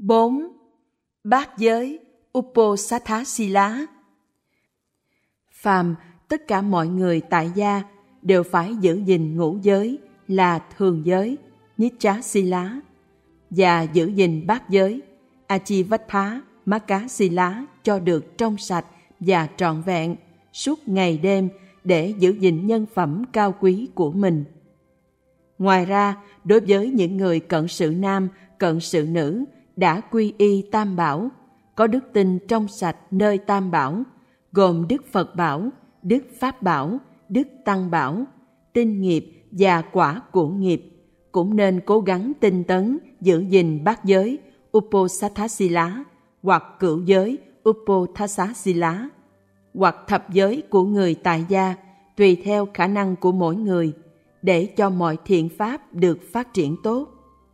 4. Bát giới Uposatthasila. Phàm tất cả mọi người tại gia đều phải giữ gìn ngũ giới là thường giới Niccasila và giữ gìn bát giới Ajivattha Makkasila cho được trong sạch và trọn vẹn suốt ngày đêm để giữ gìn nhân phẩm cao quý của mình. Ngoài ra, đối với những người cận sự nam, cận sự nữ đã quy y Tam Bảo, có đức tin trong sạch nơi Tam Bảo, gồm Đức Phật Bảo, Đức Pháp Bảo, Đức Tăng Bảo, tinh nghiệp và quả của nghiệp, cũng nên cố gắng tinh tấn giữ gìn bát giới Uposatthasila hoặc cửu giới Upothasasila hoặc thập giới của người tại gia, tùy theo khả năng của mỗi người, để cho mọi thiện pháp được phát triển tốt.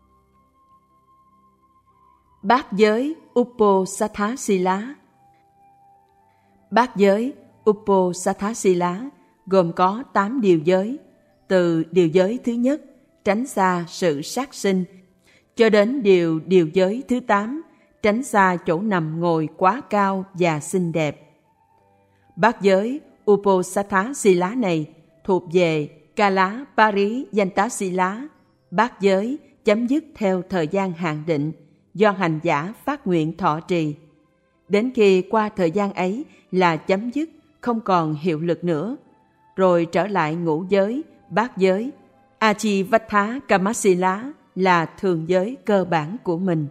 Bát giới Uposatthasila. Bát giới Uposatthasila gồm có 8 điều giới, từ điều giới thứ nhất, tránh xa sự sát sinh, cho đến điều giới thứ 8, tránh xa chỗ nằm ngồi quá cao và xinh đẹp. Bát giới Uposatthasila này thuộc về Kala Pariyantasila, bát giới chấm dứt theo thời gian hạn định do hành giả phát nguyện thọ trì. Đến khi qua thời gian ấy là chấm dứt, không còn hiệu lực nữa, rồi trở lại ngũ giới, bát giới Ajivattha Kamasila là thường giới cơ bản của mình.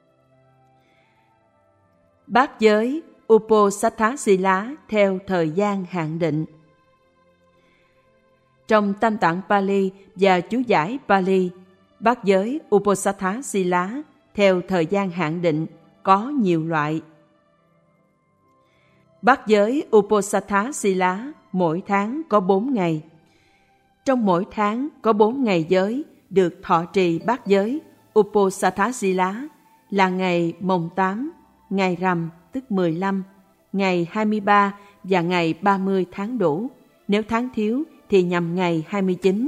Bát giới Uposatthasila theo thời gian hạn định. Trong Tam Tạng Pali và chú giải Pali, bát giới Uposatthasila theo thời gian hạn định có nhiều loại. Bát giới Uposatthasila mỗi tháng có 4 ngày. Trong mỗi tháng có 4 ngày giới được thọ trì bát giới Uposatthasila là ngày mồng 8, ngày rằm tức 15, ngày 23 và ngày 30 tháng đủ. Nếu tháng thiếu thì nhằm ngày 29.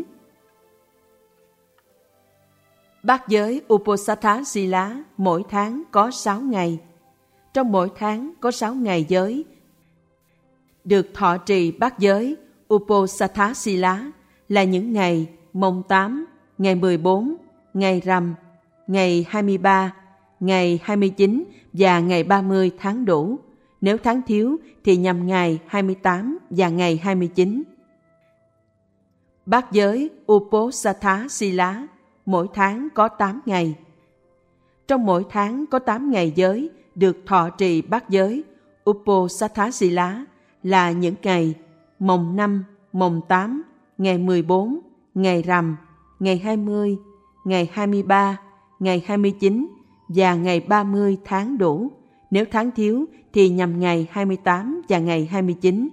Bát giới Uposatthasila mỗi tháng có 6 ngày. Trong mỗi tháng có 6 ngày giới được thọ trì bát giới Uposatthasila là những ngày mồng 8, ngày 14, ngày rằm, ngày 23, ngày 29 và ngày 30 tháng đủ. Nếu tháng thiếu thì nhằm ngày 28 và ngày 29. Bát giới Uposatthasila mỗi tháng có 8 ngày. Trong mỗi tháng có 8 ngày giới được thọ trì bát giới Uposatthasila là những ngày mồng 5, mồng 8, ngày 14, ngày rằm, ngày 20, ngày 23, ngày 29 và ngày 30 tháng đủ. Nếu tháng thiếu thì nhằm ngày 28 và ngày 29.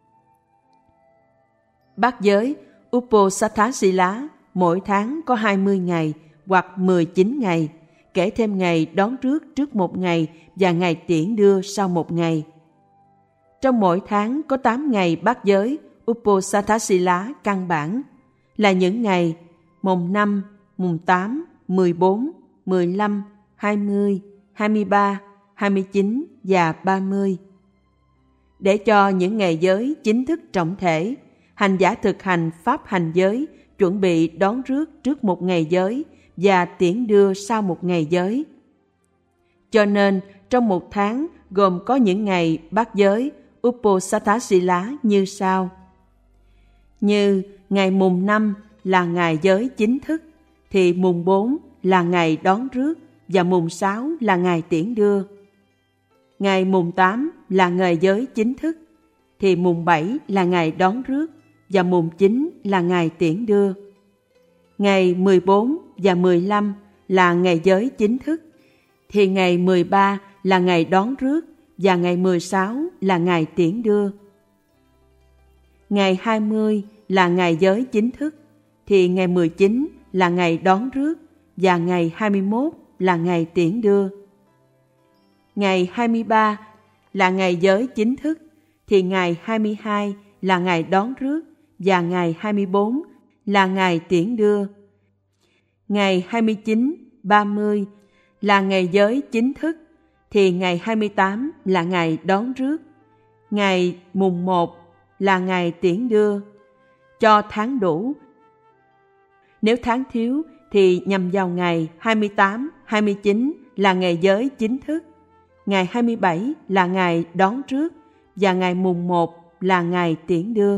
Bát giới Uposatthasila mỗi tháng có 20 ngày hoặc 19 ngày, kể thêm ngày đón trước 1 ngày và ngày tiễn đưa sau 1 ngày. Trong mỗi tháng có 8 ngày bát giới Uposatthasila căn bản là những ngày mồng 5, mùng 8, 14, 15, 20, 23, 29 và 30. Để cho những ngày giới chính thức trọng thể, hành giả thực hành pháp hành giới, chuẩn bị đón trước 1 ngày giới và tiễn đưa sau 1 ngày giới. Cho nên, trong 1 tháng gồm có những ngày bát giới Uposatthasila như sau. Như ngày mùng 5 là ngày giới chính thức, thì mùng 4 là ngày đón rước và mùng 6 là ngày tiễn đưa. Ngày mùng 8 là ngày giới chính thức, thì mùng 7 là ngày đón rước và mùng 9 là ngày tiễn đưa. Ngày 14 và 15 là ngày giới chính thức, thì ngày 13 là ngày đón rước và ngày 16 là ngày tiễn đưa. Ngày 20 là ngày giới chính thức, thì ngày 19 là ngày đón rước và ngày 21 là ngày tiễn đưa. Ngày 23 là ngày giới chính thức, thì ngày 22 là ngày đón rước và ngày 24 là ngày tiễn đưa. Ngày 29, 30 là ngày giới chính thức, thì ngày 28 là ngày đón rước. Ngày mùng 1 là ngày tiễn đưa, cho tháng đủ. Nếu tháng thiếu thì nhằm vào ngày 28, 29 là ngày giới chính thức, ngày 27 là ngày đón rước và ngày mùng 1 là ngày tiễn đưa.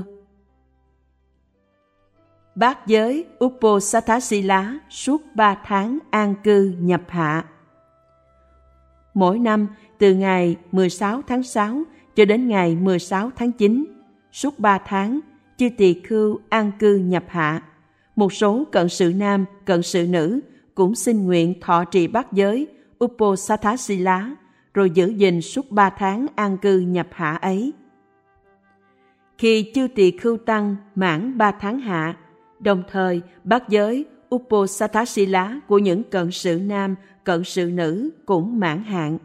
Bát giới Uposatthasila suốt 3 tháng an cư nhập hạ. Mỗi năm từ ngày 16 tháng 6 cho đến ngày 16 tháng 9, suốt 3 tháng, chư tỳ khưu an cư nhập hạ. Một số cận sự nam, cận sự nữ cũng xin nguyện thọ trì bát giới Uposatthasila, rồi giữ gìn suốt 3 tháng an cư nhập hạ ấy. Khi chư tỳ khưu tăng mãn 3 tháng hạ, đồng thời bát giới Uposatthasila của những cận sự nam, cận sự nữ cũng mãn hạn.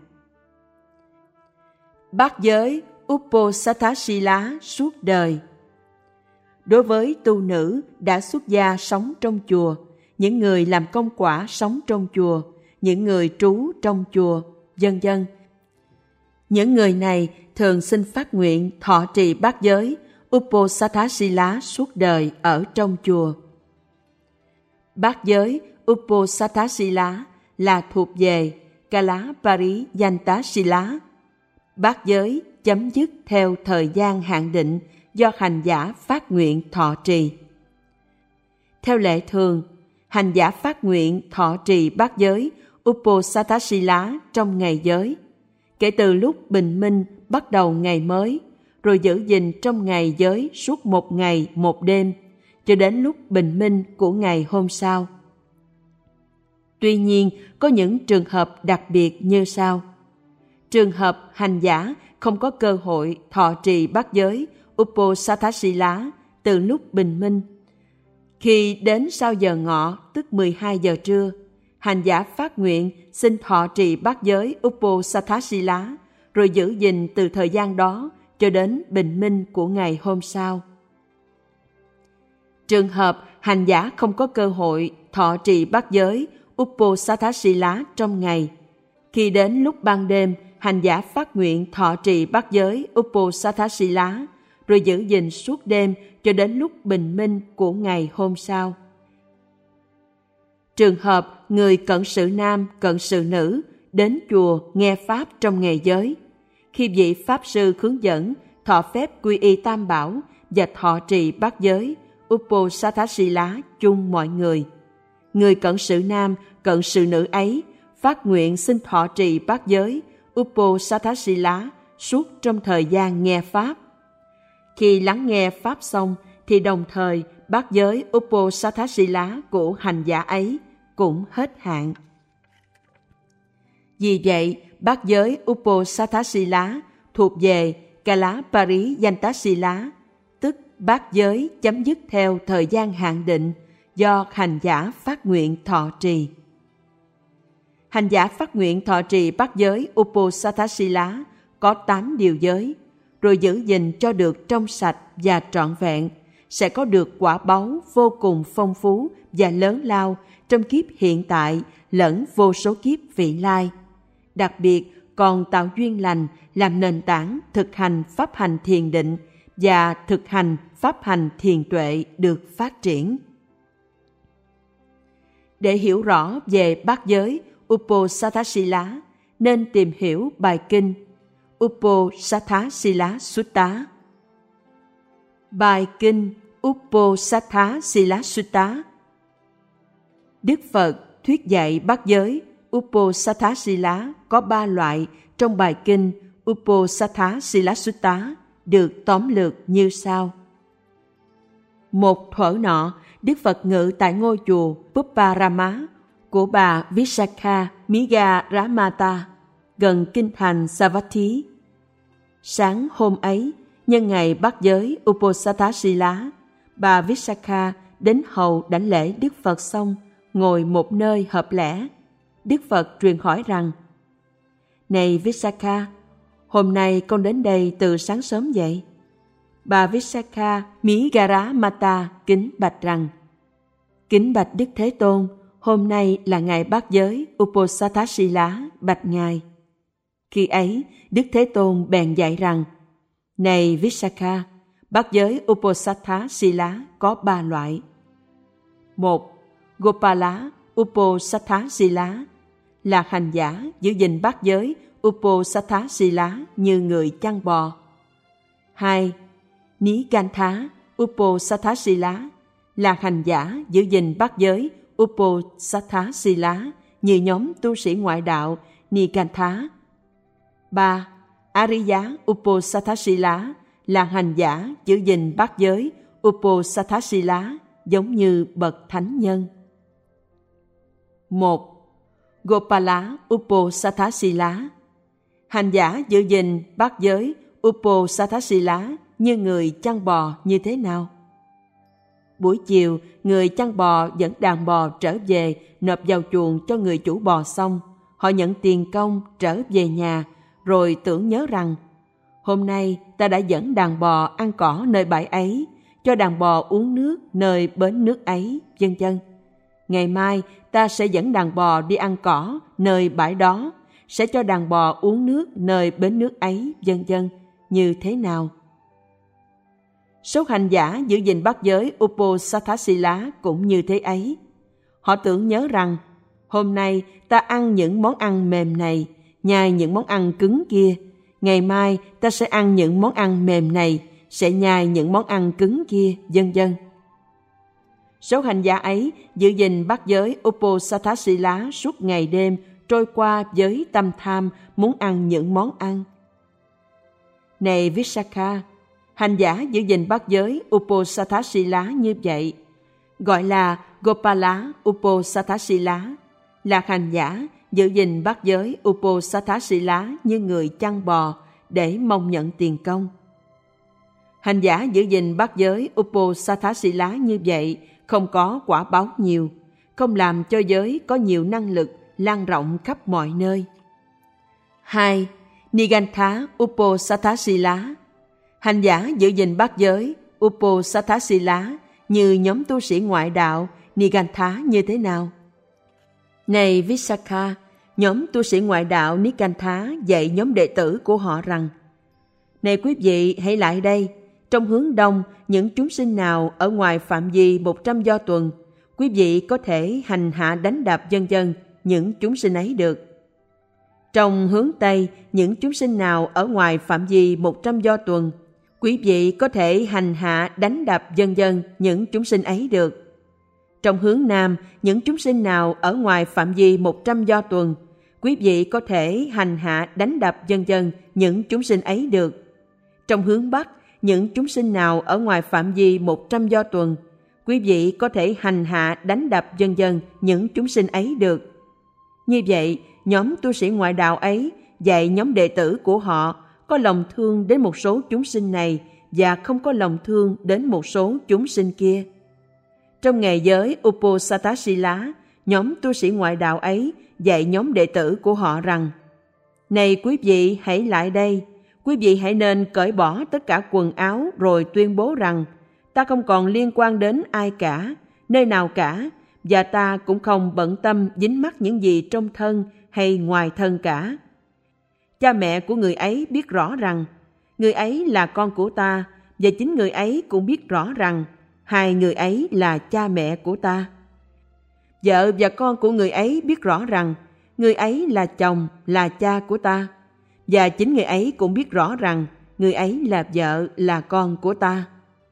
Bát giới Uposatthasila suốt đời. Đối với tu nữ đã xuất gia sống trong chùa, những người làm công quả sống trong chùa, những người trú trong chùa, vân vân. Những người này thường xin phát nguyện thọ trì bát giới Uposatthasila suốt đời ở trong chùa. Bát giới Uposatthasila là thuộc về Kalapariyantasila. Bát giới chấm dứt theo thời gian hạn định do hành giả phát nguyện thọ trì. Theo lệ thường, hành giả phát nguyện thọ trì bát giới Uposatthasila trong ngày giới, kể từ lúc bình minh bắt đầu ngày mới, rồi giữ gìn trong ngày giới suốt 1 ngày 1 đêm, cho đến lúc bình minh của ngày hôm sau. Tuy nhiên, có những trường hợp đặc biệt như sau. Trường hợp hành giả không có cơ hội thọ trì bát giới Uposatthasila từ lúc bình minh. Khi đến sau giờ ngọ, tức 12 giờ trưa, hành giả phát nguyện xin thọ trì bát giới Uposatthasila, rồi giữ gìn từ thời gian đó cho đến bình minh của ngày hôm sau. Trường hợp hành giả không có cơ hội thọ trì bát giới Uposatthasila trong ngày, khi đến lúc ban đêm, hành giả phát nguyện thọ trì bát giới Uposatthasila, rồi giữ gìn suốt đêm cho đến lúc bình minh của ngày hôm sau. Trường hợp người cận sự nam, cận sự nữ đến chùa nghe pháp trong ngày giới, khi vị pháp sư hướng dẫn thọ phép quy y tam bảo và thọ trì bát giới Uposatthasila chung mọi người, người cận sự nam, cận sự nữ ấy phát nguyện xin thọ trì bát giới Uposatthasila suốt trong thời gian nghe pháp. Khi lắng nghe pháp xong thì đồng thời bát giới Uposatthasila của hành giả ấy cũng hết hạn. Vì vậy, bát giới Uposatthasila thuộc về Kalapariyantasila, tức bát giới chấm dứt theo thời gian hạn định do hành giả phát nguyện thọ trì. Hành giả phát nguyện thọ trì bát giới Uposatthasila có 8 điều giới, rồi giữ gìn cho được trong sạch và trọn vẹn, sẽ có được quả báu vô cùng phong phú và lớn lao trong kiếp hiện tại lẫn vô số kiếp vị lai. Đặc biệt còn tạo duyên lành làm nền tảng thực hành pháp hành thiền định và thực hành pháp hành thiền tuệ được phát triển. Để hiểu rõ về bát giới Uposatthasila, nên tìm hiểu bài kinh Uposatthasila Sutta. Bài kinh Uposatthasila Sutta. Đức Phật thuyết dạy bát giới Uposatthasila có 3 loại trong bài kinh Uposatthasila Sutta được tóm lược như sau. Một thuở nọ, Đức Phật ngự tại ngôi chùa Pupparama của bà Vishakha Migaramata gần kinh thành Savatthi. Sáng hôm ấy, nhân ngày bát giới Uposatthasila, bà Vishakha đến hầu đảnh lễ Đức Phật xong, ngồi một nơi hợp lẽ. Đức Phật truyền hỏi rằng: Này Vishakha, hôm nay con đến đây từ sáng sớm vậy? Bà Vishakha Migaramata kính bạch rằng: Kính bạch Đức Thế Tôn, hôm nay là ngày bát giới Uposatthasila, bạch Ngài. Khi ấy, Đức Thế Tôn bèn dạy rằng, này Vissakha, bát giới Uposatthasila có 3 loại. 1. Gopala Uposatthasila là hành giả giữ gìn bát giới Uposatthasila như người chăn bò. 2. Nigantha Uposatthasila là hành giả giữ gìn bát giới Uposatthasila như nhóm tu sĩ ngoại đạo Nigantha. 3. Ariya Uposatthasila là hành giả giữ gìn bát giới Uposatthasila giống như bậc thánh nhân. 1. Gopala Uposatthasila hành giả giữ gìn bát giới Uposatthasila như người chăn bò như thế nào? Buổi chiều, người chăn bò dẫn đàn bò trở về nộp vào chuồng cho người chủ bò xong, họ nhận tiền công trở về nhà, rồi tưởng nhớ rằng hôm nay ta đã dẫn đàn bò ăn cỏ nơi bãi ấy, cho đàn bò uống nước nơi bến nước ấy, vân vân. Ngày mai ta sẽ dẫn đàn bò đi ăn cỏ nơi bãi đó, sẽ cho đàn bò uống nước nơi bến nước ấy, vân vân. Như thế nào? Số hành giả giữ gìn bát giới Uposatthasila cũng như thế ấy. Họ tưởng nhớ rằng hôm nay ta ăn những món ăn mềm này, nhai những món ăn cứng kia. Ngày mai ta sẽ ăn những món ăn mềm này, sẽ nhai những món ăn cứng kia, vân vân. Số hành giả ấy giữ gìn bát giới Uposatthasila suốt ngày đêm, trôi qua với tâm tham muốn ăn những món ăn. Này Vissakha, hành giả giữ gìn bát giới Uposatthasila như vậy, gọi là Gopala Uposatthasila, là hành giả giữ gìn bát giới Uposatthasila như người chăn bò để mong nhận tiền công. Hành giả giữ gìn bát giới Uposatthasila như vậy không có quả báo nhiều, không làm cho giới có nhiều năng lực lan rộng khắp mọi nơi. 2. Nigantha Uposatthasila hành giả giữ gìn bát giới Uposatthasila như nhóm tu sĩ ngoại đạo Nigantha như thế nào? Này Vissakha, nhóm tu sĩ ngoại đạo Nigantha dạy nhóm đệ tử của họ rằng: này quý vị hãy lại đây, trong hướng đông những chúng sinh nào ở ngoài phạm vi 100 do tuần, quý vị có thể hành hạ đánh đập vân vân những chúng sinh ấy được. Trong hướng tây những chúng sinh nào ở ngoài phạm vi 100 do tuần, quý vị có thể hành hạ đánh đập vân vân những chúng sinh ấy được. Trong hướng nam những chúng sinh nào ở ngoài phạm vi 100 do tuần, quý vị có thể hành hạ đánh đập vân vân những chúng sinh ấy được. Trong hướng bắc những chúng sinh nào ở ngoài phạm vi 100 do tuần, quý vị có thể hành hạ đánh đập vân vân những chúng sinh ấy được. Như vậy, nhóm tu sĩ ngoại đạo ấy dạy nhóm đệ tử của họ có lòng thương đến một số chúng sinh này và không có lòng thương đến một số chúng sinh kia. Trong ngày giới Uposatthasila, nhóm tu sĩ ngoại đạo ấy dạy nhóm đệ tử của họ rằng: này quý vị hãy lại đây, quý vị hãy nên cởi bỏ tất cả quần áo rồi tuyên bố rằng ta không còn liên quan đến ai cả, nơi nào cả, và ta cũng không bận tâm dính mắc những gì trong thân hay ngoài thân cả. Cha mẹ của người ấy biết rõ rằng người ấy là con của ta, và chính người ấy cũng biết rõ rằng hai người ấy là cha mẹ của ta. Vợ và con của người ấy biết rõ rằng người ấy là chồng, là cha của ta, và chính người ấy cũng biết rõ rằng người ấy là vợ, là con của ta.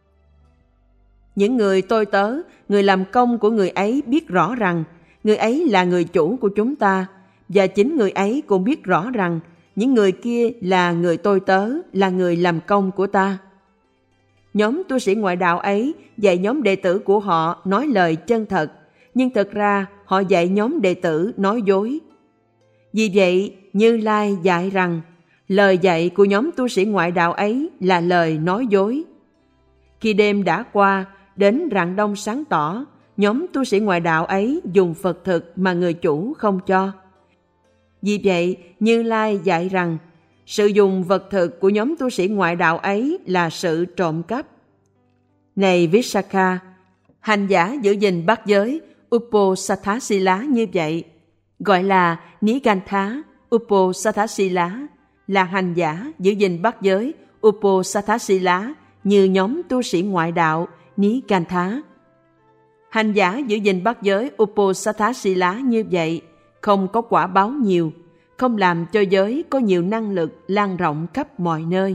Những người tôi tớ, người làm công của người ấy biết rõ rằng người ấy là người chủ của chúng ta, và chính người ấy cũng biết rõ rằng những người kia là người tôi tớ, là người làm công của ta. Nhóm tu sĩ ngoại đạo ấy dạy nhóm đệ tử của họ nói lời chân thật, nhưng thật ra họ dạy nhóm đệ tử nói dối. Vì vậy, Như Lai dạy rằng lời dạy của nhóm tu sĩ ngoại đạo ấy là lời nói dối. Khi đêm đã qua, đến rạng đông sáng tỏ, nhóm tu sĩ ngoại đạo ấy dùng Phật thực mà người chủ không cho. Vì vậy, Như Lai dạy rằng sự dùng vật thực của nhóm tu sĩ ngoại đạo ấy là sự trộm cắp. Này Vissakha, hành giả giữ gìn bát giới Uposatthasila như vậy, gọi là Nigantha Uposatthasila, là hành giả giữ gìn bát giới Uposatthasila như nhóm tu sĩ ngoại đạo Nigantha. Hành giả giữ gìn bát giới Uposatthasila như vậy không có quả báo nhiều, không làm cho giới có nhiều năng lực lan rộng khắp mọi nơi.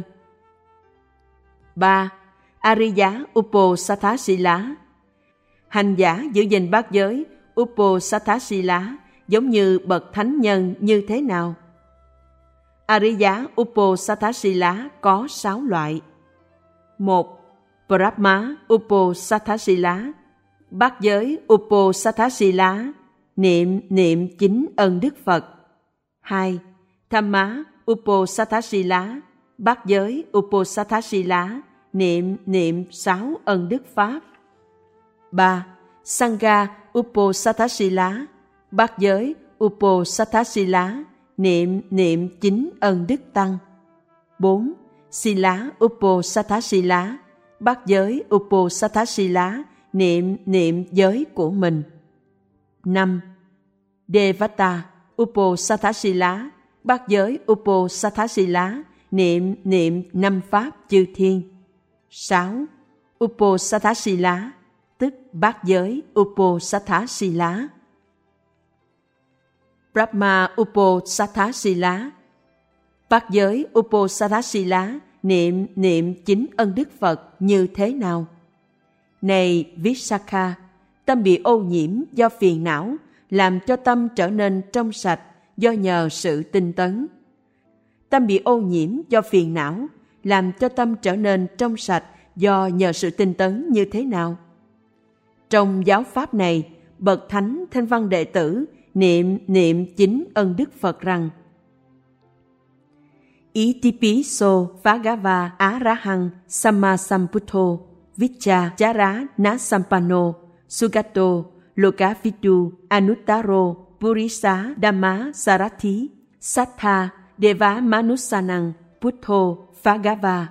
3. Ariya Uposatthasila. Hành giả giữ gìn bát giới Uposatthasila giống như bậc thánh nhân như thế nào? Ariya Uposatthasila có 6 loại. 1. Brahma Uposatthasila, bát giới Uposatthasila, niệm 9 ân Đức Phật. 2. Dhamma Uposatthasila, bát giới Uposatthasila, niệm 6 ân Đức Pháp. 3. Sangha Uposatthasila, bát giới Uposatthasila, niệm 9 ân Đức Tăng. 4. Sila Uposatthasila, bát giới Uposatthasila, niệm giới của mình. 5. Devata Uposatthasila, bát giới Uposatthasila, niệm 5 pháp chư thiên. 6. Uposatthasila, tức bát giới Uposatthasila. Brahma Uposatthasila, bát giới Uposatthasila, niệm 9 ân Đức Phật như thế nào? Này Vishakha, tâm bị ô nhiễm do phiền não, làm cho tâm trở nên trong sạch do nhờ sự tinh tấn. Tâm bị ô nhiễm do phiền não, làm cho tâm trở nên trong sạch do nhờ sự tinh tấn như thế nào? Trong giáo pháp này, bậc thánh thanh văn đệ tử niệm 9 ân Đức Phật rằng: Itipiso Bhagava Arahang Sammasambuddho Vichachara Nasampano Sugato Lokavidu Anuttaro Purisa Dhamma Sarathi Sattha Deva Manusanang Buddho Bhagava.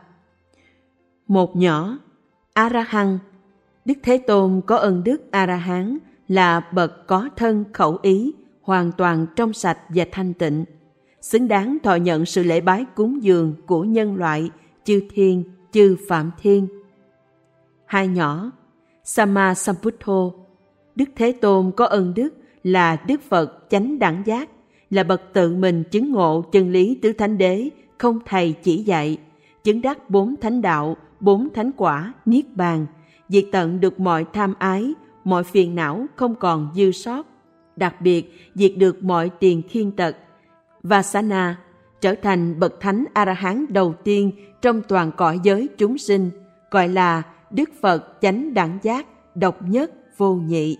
Một nhỏ, Arahant, Đức Thế Tôn có ân đức A-ra-hán là bậc có thân khẩu ý hoàn toàn trong sạch và thanh tịnh, xứng đáng thọ nhận sự lễ bái cúng dường của nhân loại, chư thiên, chư phạm thiên. Hai nhỏ, Sammasambuddho, Đức Thế Tôn có ân đức là Đức Phật chánh đẳng giác, là bậc tự mình chứng ngộ chân lý tứ thánh đế, không thầy chỉ dạy, chứng đắc 4 thánh đạo, 4 thánh quả, niết bàn, diệt tận được mọi tham ái, mọi phiền não không còn dư sót, đặc biệt diệt được mọi tiền khiên tật. Vasana trở thành bậc thánh A-ra-hán đầu tiên trong toàn cõi giới chúng sinh, gọi là Đức Phật chánh đẳng giác, độc nhất vô nhị.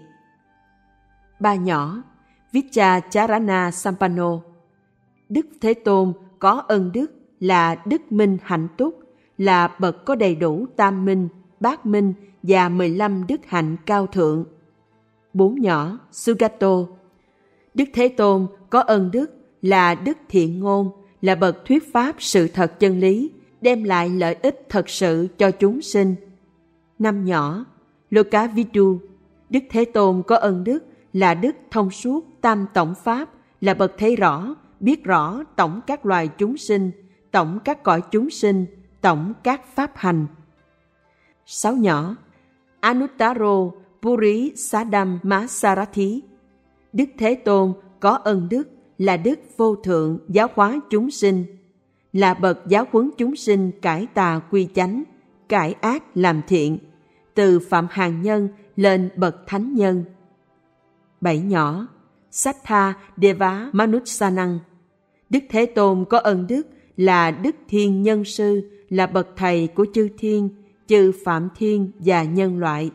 Ba nhỏ, Vichacharana Sampano, Đức Thế Tôn có ân đức là đức minh hạnh túc, là bậc có đầy đủ tam minh, bát minh và 15 đức hạnh cao thượng. Bốn nhỏ, Sugato, Đức Thế Tôn có ân đức là đức thiện ngôn, là bậc thuyết pháp sự thật chân lý, đem lại lợi ích thật sự cho chúng sinh. Năm nhỏ, Lokavidu, Đức Thế Tôn có ân đức là đức thông suốt tam tổng pháp, là bậc thấy rõ, biết rõ tổng các loài chúng sinh, tổng các cõi chúng sinh, tổng các pháp hành. Sáu nhỏ, Anuttaro Purisadhamma Sarathi, Đức Thế Tôn có ân đức là đức vô thượng giáo hóa chúng sinh, là bậc giáo huấn chúng sinh cải tà quy chánh, cải ác làm thiện, từ phạm hàn nhân lên bậc thánh nhân. Bảy nhỏ, Sattha Deva Manusanang, Đức Thế Tôn có ân đức là đức thiên nhân sư, là bậc thầy của chư thiên, chư phạm thiên và nhân loại.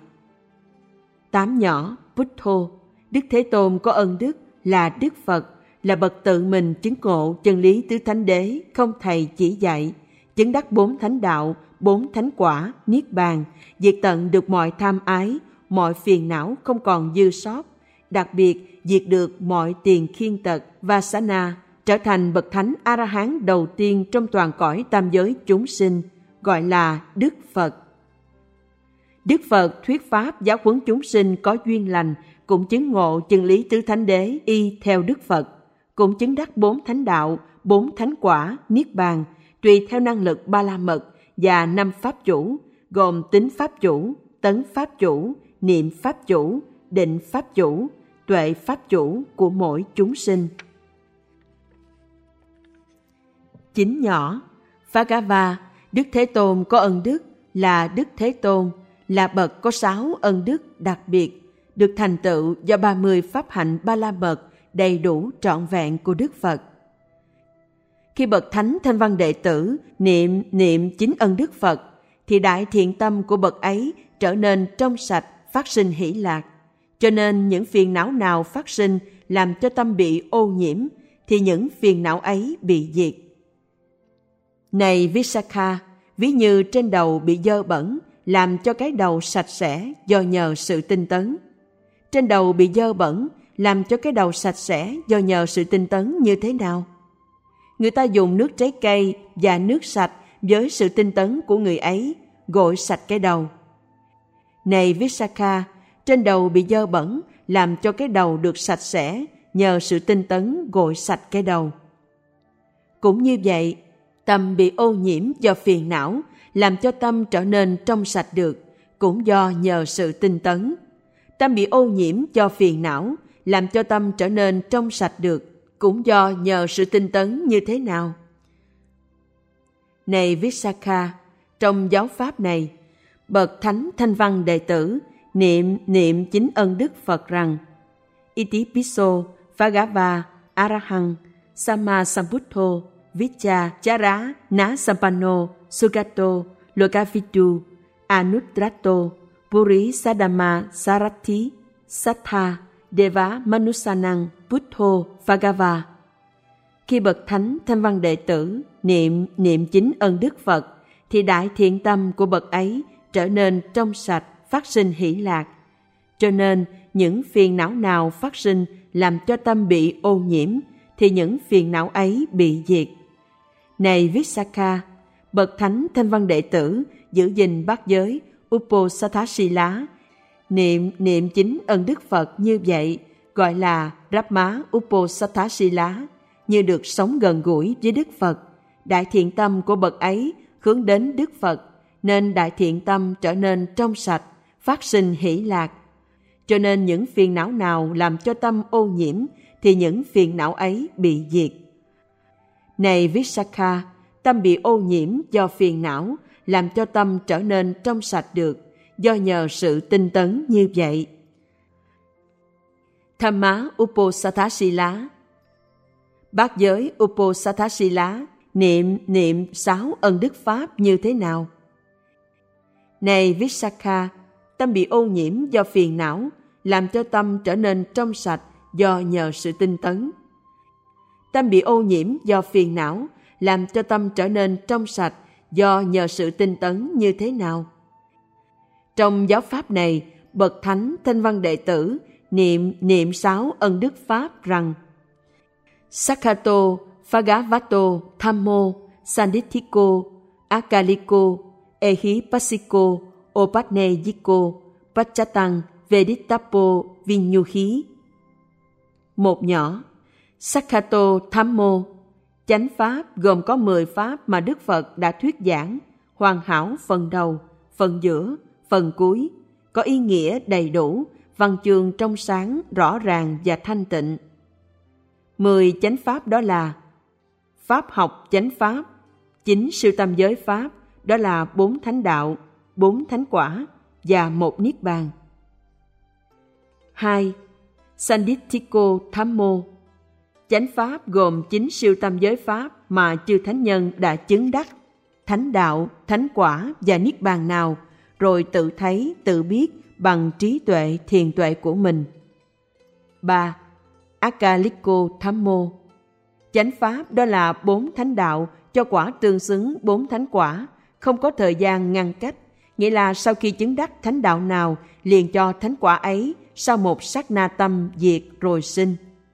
Tám nhỏ, Buddho, Đức Thế Tôn có ân đức là Đức Phật, là bậc tự mình chứng ngộ chân lý tứ thánh đế, không thầy chỉ dạy, chứng đắc 4 thánh đạo, 4 thánh quả, niết bàn, diệt tận được mọi tham ái, mọi phiền não không còn dư sót, đặc biệt diệt được mọi tiền khiên tật. Vasana trở thành bậc thánh A-ra-hán đầu tiên trong toàn cõi tam giới chúng sinh, gọi là Đức Phật. Đức Phật thuyết pháp giáo huấn chúng sinh có duyên lành, cũng chứng ngộ chân lý tứ thánh đế y theo Đức Phật, cũng chứng đắc 4 thánh đạo, 4 thánh quả, niết bàn, tùy theo năng lực ba la mật và 5 pháp chủ, gồm tính pháp chủ, tấn pháp chủ, niệm pháp chủ, định pháp chủ, tuệ pháp chủ của mỗi chúng sinh. Chính nhỏ, Phagava, Đức Thế Tôn có ân đức là Đức Thế Tôn, là bậc có 6 ân đức đặc biệt, được thành tựu do 30 pháp hạnh ba la mật đầy đủ trọn vẹn của Đức Phật. Khi bậc thánh thanh văn đệ tử niệm chính ân đức Phật, thì đại thiện tâm của bậc ấy trở nên trong sạch, phát sinh hỷ lạc. Cho nên những phiền não nào phát sinh làm cho tâm bị ô nhiễm, thì những phiền não ấy bị diệt. Này Visakha, ví như trên đầu bị dơ bẩn, làm cho cái đầu sạch sẽ do nhờ sự tinh tấn. Trên đầu bị dơ bẩn, làm cho cái đầu sạch sẽ do nhờ sự tinh tấn như thế nào? Người ta dùng nước trái cây và nước sạch với sự tinh tấn của người ấy, gội sạch cái đầu. Này Visakha, trên đầu bị dơ bẩn, làm cho cái đầu được sạch sẽ nhờ sự tinh tấn gội sạch cái đầu. Cũng như vậy, tâm bị ô nhiễm do phiền não, làm cho tâm trở nên trong sạch được, cũng do nhờ sự tinh tấn. Tâm bị ô nhiễm do phiền não, làm cho tâm trở nên trong sạch được, cũng do nhờ sự tinh tấn như thế nào? Này Visakha, trong giáo pháp này, bậc thánh thanh văn đệ tử niệm chính ân đức Phật rằng: Itipiso Phagava Arahang Sama Sambuddho Vicha Chara Na Sampanno Sugato Lokavitu Anutrato Puri Sadama Sarathi Sattha Deva Manusanang Buddho Phagava. Khi bậc thánh thanh văn đệ tử niệm chính ân đức Phật, thì đại thiện tâm của bậc ấy trở nên trong sạch, phát sinh hỷ lạc. Cho nên những phiền não nào phát sinh làm cho tâm bị ô nhiễm, thì những phiền não ấy bị diệt. Này Visakha, bậc thánh thanh văn đệ tử giữ gìn bát giới Uposatthasila, niệm chính ân đức Phật như vậy, gọi là Brahma Uposatthasila, như được sống gần gũi với Đức Phật. Đại thiện tâm của bậc ấy hướng đến Đức Phật, nên đại thiện tâm trở nên trong sạch, phát sinh hỷ lạc. Cho nên những phiền não nào làm cho tâm ô nhiễm, thì những phiền não ấy bị diệt. Này Visakha, tâm bị ô nhiễm do phiền não, làm cho tâm trở nên trong sạch được, do nhờ sự tinh tấn như vậy. Thamma Uposatthasila. Bát giới Uposatthasila niệm 6 ân đức pháp như thế nào? Này Visakha, tâm bị ô nhiễm do phiền não, làm cho tâm trở nên trong sạch do nhờ sự tinh tấn. Tâm bị ô nhiễm do phiền não, làm cho tâm trở nên trong sạch do nhờ sự tinh tấn như thế nào? Trong giáo pháp này, bậc thánh thanh văn đệ tử niệm 6 ân đức pháp rằng: Sakhato Phagavato Thammo Sandithiko Akaliko Ehipassiko Opatneyiko Pachatang Vedittapo Vinyuhi. Một nhỏ, Sakhato Thammo, chánh pháp gồm có 10 pháp mà Đức Phật đã thuyết giảng, hoàn hảo phần đầu, phần giữa, phần cuối, có ý nghĩa đầy đủ, văn chương trong sáng, rõ ràng và thanh tịnh. 10 chánh pháp đó là: pháp học chánh pháp, 9 siêu tam giới pháp, đó là 4 thánh đạo, 4 thánh quả và 1 niết bàn. 2. Sandithiko Thammo, chánh pháp gồm 9 siêu tam giới pháp mà chư thánh nhân đã chứng đắc, thánh đạo, thánh quả và niết bàn nào, rồi tự thấy, tự biết bằng trí tuệ, thiền tuệ của mình. 3. Akaliko Thammo, chánh pháp đó là 4 thánh đạo cho quả tương xứng 4 thánh quả, không có thời gian ngăn cách, nghĩa là sau khi chứng đắc thánh đạo nào liền cho thánh quả ấy sau một sát na tâm diệt rồi sinh.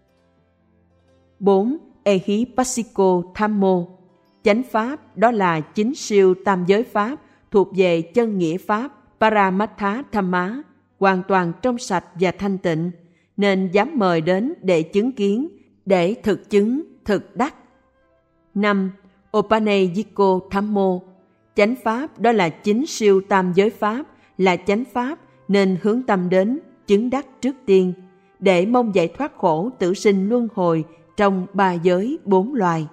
4. Ehipassiko Thammo, chánh pháp đó là 9 siêu tam giới pháp thuộc về chân nghĩa pháp, Paramattha Thamma, hoàn toàn trong sạch và thanh tịnh, nên dám mời đến để chứng kiến, để thực chứng, thực đắc. 5. Upanayiko Thammo, chánh pháp đó là chính siêu tam giới pháp, là chánh pháp nên hướng tâm đến, chứng đắc trước tiên, để mong giải thoát khổ tử sinh luân hồi trong 3 giới 4 loài.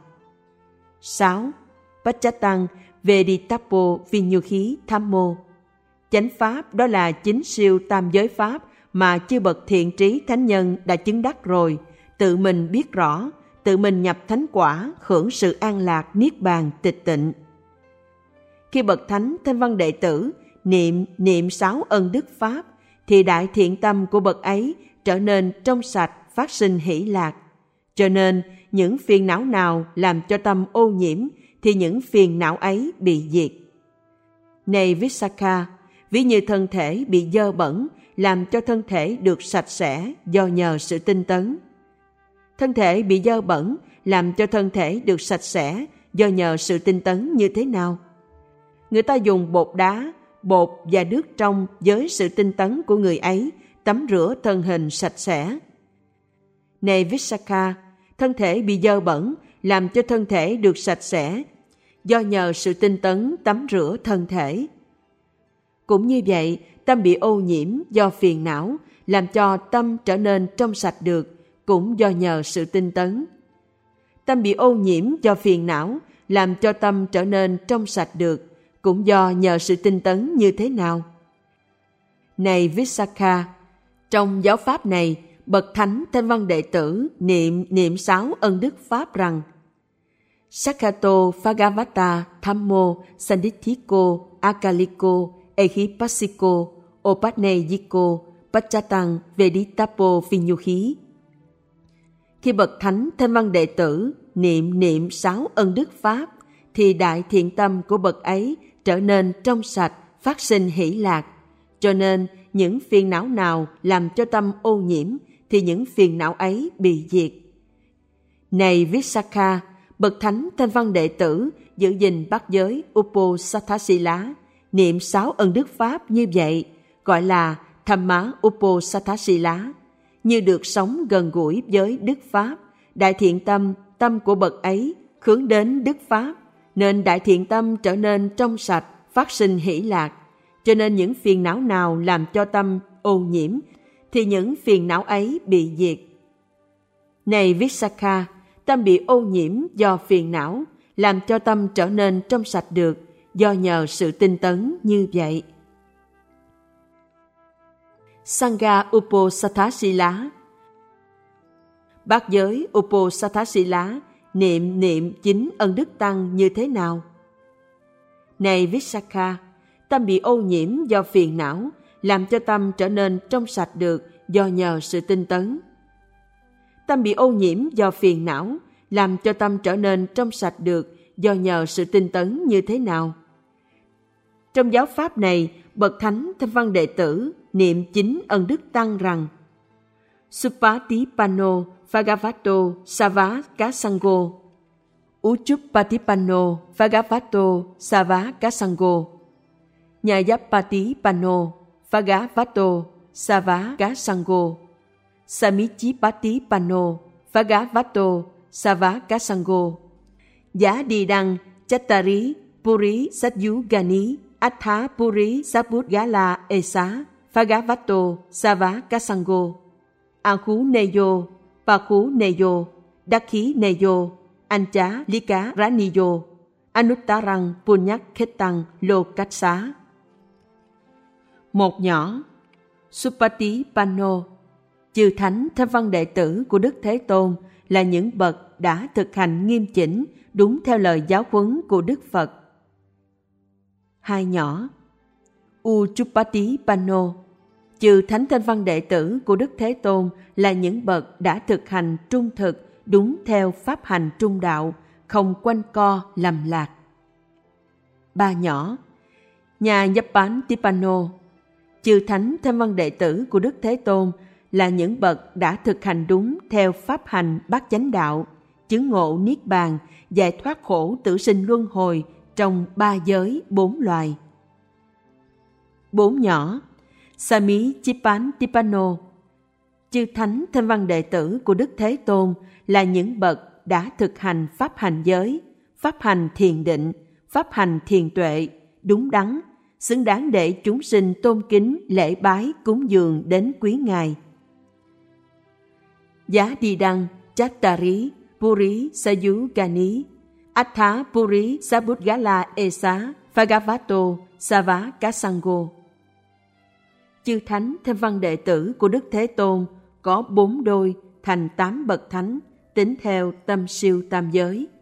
6. Pacchatang Veditapo Vinyuhi Thammo, chánh pháp đó là chính siêu tam giới pháp mà chư bậc thiện trí thánh nhân đã chứng đắc rồi, tự mình biết rõ, tự mình nhập thánh quả, hưởng sự an lạc niết bàn tịch tịnh. Khi bậc thánh thanh văn đệ tử niệm 6 ân đức pháp, thì đại thiện tâm của bậc ấy trở nên trong sạch, phát sinh hỷ lạc. Cho nên những phiền não nào làm cho tâm ô nhiễm thì những phiền não ấy bị diệt. Này Vissakha, ví như thân thể bị dơ bẩn làm cho thân thể được sạch sẽ do nhờ sự tinh tấn. Thân thể bị dơ bẩn làm cho thân thể được sạch sẽ do nhờ sự tinh tấn như thế nào? Người ta dùng bột đá, bột và nước trong với sự tinh tấn của người ấy tắm rửa thân hình sạch sẽ. Này Vissakha, thân thể bị dơ bẩn làm cho thân thể được sạch sẽ do nhờ sự tinh tấn tắm rửa thân thể. Cũng như vậy, tâm bị ô nhiễm do phiền não làm cho tâm trở nên trong sạch được, cũng do nhờ sự tinh tấn. Tâm bị ô nhiễm do phiền não làm cho tâm trở nên trong sạch được, cũng do nhờ sự tinh tấn như thế nào? Này Vissakha, trong giáo pháp này, bậc thánh thanh văn đệ tử niệm 6 ân đức pháp rằng: Sakhato Bhagavata Thammo Sandithiko Akaliko Ehipassiko Opanayiko Pacchatang Veditapo Vinyuhi. Khi bậc thánh thanh văn đệ tử niệm 6 ân đức pháp, thì đại thiện tâm của bậc ấy trở nên trong sạch, phát sinh hỷ lạc. Cho nên những phiền não nào làm cho tâm ô nhiễm thì những phiền não ấy bị diệt. Này Vissakha, bậc thánh thanh văn đệ tử giữ gìn bát giới Uposatthasila, niệm 6 ân đức pháp như vậy, gọi là Thamma Uposatthasila, như được sống gần gũi với đức pháp. Đại thiện tâm của bậc ấy hướng đến đức pháp, nên đại thiện tâm trở nên trong sạch, phát sinh hỷ lạc. Cho nên những phiền não nào làm cho tâm ô nhiễm thì những phiền não ấy bị diệt. Này Vissakha, tâm bị ô nhiễm do phiền não làm cho tâm trở nên trong sạch được do nhờ sự tinh tấn như vậy. Sangha Uposatthasila, bát giới Uposatthasila niệm 9 ân đức tăng như thế nào? Này Vissakha, tâm bị ô nhiễm do phiền não làm cho tâm trở nên trong sạch được do nhờ sự tinh tấn. Tâm bị ô nhiễm do phiền não làm cho tâm trở nên trong sạch được do nhờ sự tinh tấn như thế nào? Trong giáo pháp này, bậc thánh thanh văn đệ tử niệm 9 ân đức tăng rằng: Supatipanno Bhagavato Savakasango, Uchupatipanno Bhagavato Savakasango, Nyayapatipanno Bhagavato Savakasango, Samichipatipanno Bhagavato Savakasango, Giá Đi Đăng Chattari Puri Satyugani Attha Puri Sapudgala Esa Bhagavato Savakasango, Akhu Neyo Pakhu Neyo Dakhi Neyo Ancha Lika Raniyo Anuttarang Punyak Khetang Lokatsa. Một nhỏ, Supatipanno, chư thánh thanh văn đệ tử của Đức Thế Tôn là những bậc đã thực hành nghiêm chỉnh đúng theo lời giáo huấn của Đức Phật. Hai nhỏ, Uchupatipanno, chư thánh thanh văn đệ tử của Đức Thế Tôn là những bậc đã thực hành trung thực đúng theo pháp hành trung đạo, không quanh co lầm lạc. Ba nhỏ, Nyayapatipanno, chư thánh thanh văn đệ tử của Đức Thế Tôn là những bậc đã thực hành đúng theo pháp hành bát chánh đạo, chứng ngộ niết bàn, giải thoát khổ tử sinh luân hồi trong 3 giới 4 loài. 4 nhỏ, Sami Chippan Tipano. Chư thánh thanh văn đệ tử của Đức Thế Tôn là những bậc đã thực hành pháp hành giới, pháp hành thiền định, pháp hành thiền tuệ, đúng đắn, xứng đáng để chúng sinh tôn kính, lễ bái, cúng dường đến quý Ngài. Giá Đi Đăng, Chattari, Puri Sayugani, Attha Puri Sabudgala Esa, Phagavato, Savakasango. Chư thánh thanh văn đệ tử của Đức Thế Tôn có 4 đôi thành 8 bậc thánh, tính theo tâm siêu tam giới.